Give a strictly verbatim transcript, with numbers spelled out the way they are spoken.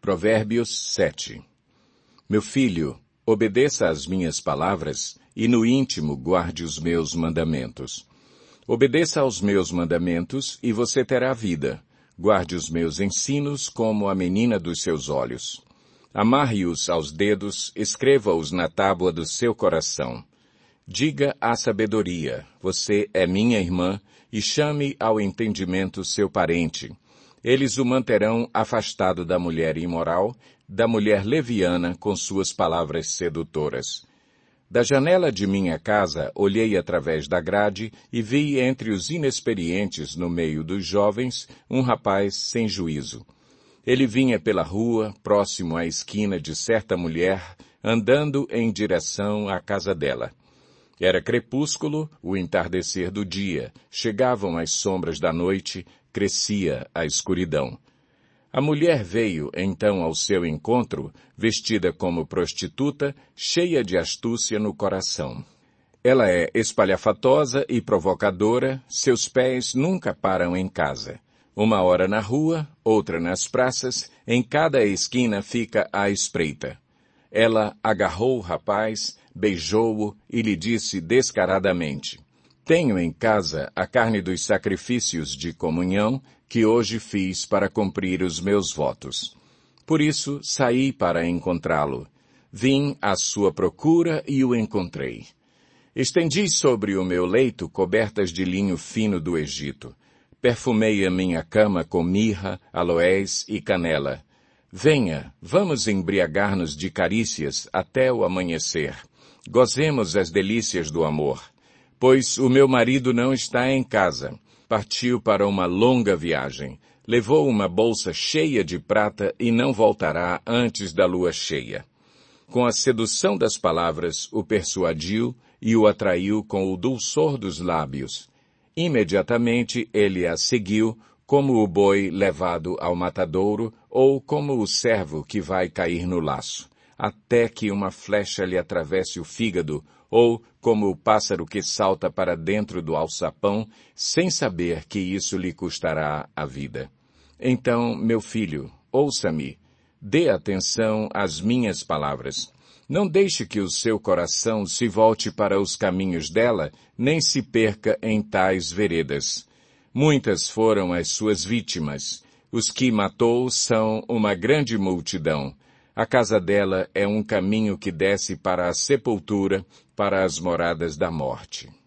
Provérbios sete. Meu filho, obedeça às minhas palavras e no íntimo guarde os meus mandamentos. Obedeça aos meus mandamentos e você terá vida. Guarde os meus ensinos como a menina dos seus olhos. Amarre-os aos dedos, escreva-os na tábua do seu coração. Diga à sabedoria, você é minha irmã, e chame ao entendimento seu parente. Eles o manterão afastado da mulher imoral, da mulher leviana com suas palavras sedutoras. Da janela de minha casa olhei através da grade e vi entre os inexperientes no meio dos jovens um rapaz sem juízo. Ele vinha pela rua, próximo à esquina de certa mulher, andando em direção à casa dela. Era crepúsculo, o entardecer do dia, chegavam as sombras da noite, crescia a escuridão. A mulher veio, então, ao seu encontro, vestida como prostituta, cheia de astúcia no coração. Ela é espalhafatosa e provocadora, seus pés nunca param em casa. Uma hora na rua, outra nas praças, em cada esquina fica à espreita. Ela agarrou o rapaz, beijou-o e lhe disse descaradamente, tenho em casa a carne dos sacrifícios de comunhão que hoje fiz para cumprir os meus votos. Por isso saí para encontrá-lo. Vim à sua procura e o encontrei. Estendi sobre o meu leito cobertas de linho fino do Egito. Perfumei a minha cama com mirra, aloés e canela. Venha, vamos embriagar-nos de carícias até o amanhecer. Gozemos as delícias do amor. Pois o meu marido não está em casa. Partiu para uma longa viagem. Levou uma bolsa cheia de prata e não voltará antes da lua cheia. Com a sedução das palavras, o persuadiu e o atraiu com o dulçor dos lábios. Imediatamente ele a seguiu, como o boi levado ao matadouro ou como o servo que vai cair no laço, até que uma flecha lhe atravesse o fígado, ou como o pássaro que salta para dentro do alçapão, sem saber que isso lhe custará a vida. Então, meu filho, ouça-me, dê atenção às minhas palavras. Não deixe que o seu coração se volte para os caminhos dela, nem se perca em tais veredas. Muitas foram as suas vítimas. Os que matou são uma grande multidão. A casa dela é um caminho que desce para a sepultura, para as moradas da morte.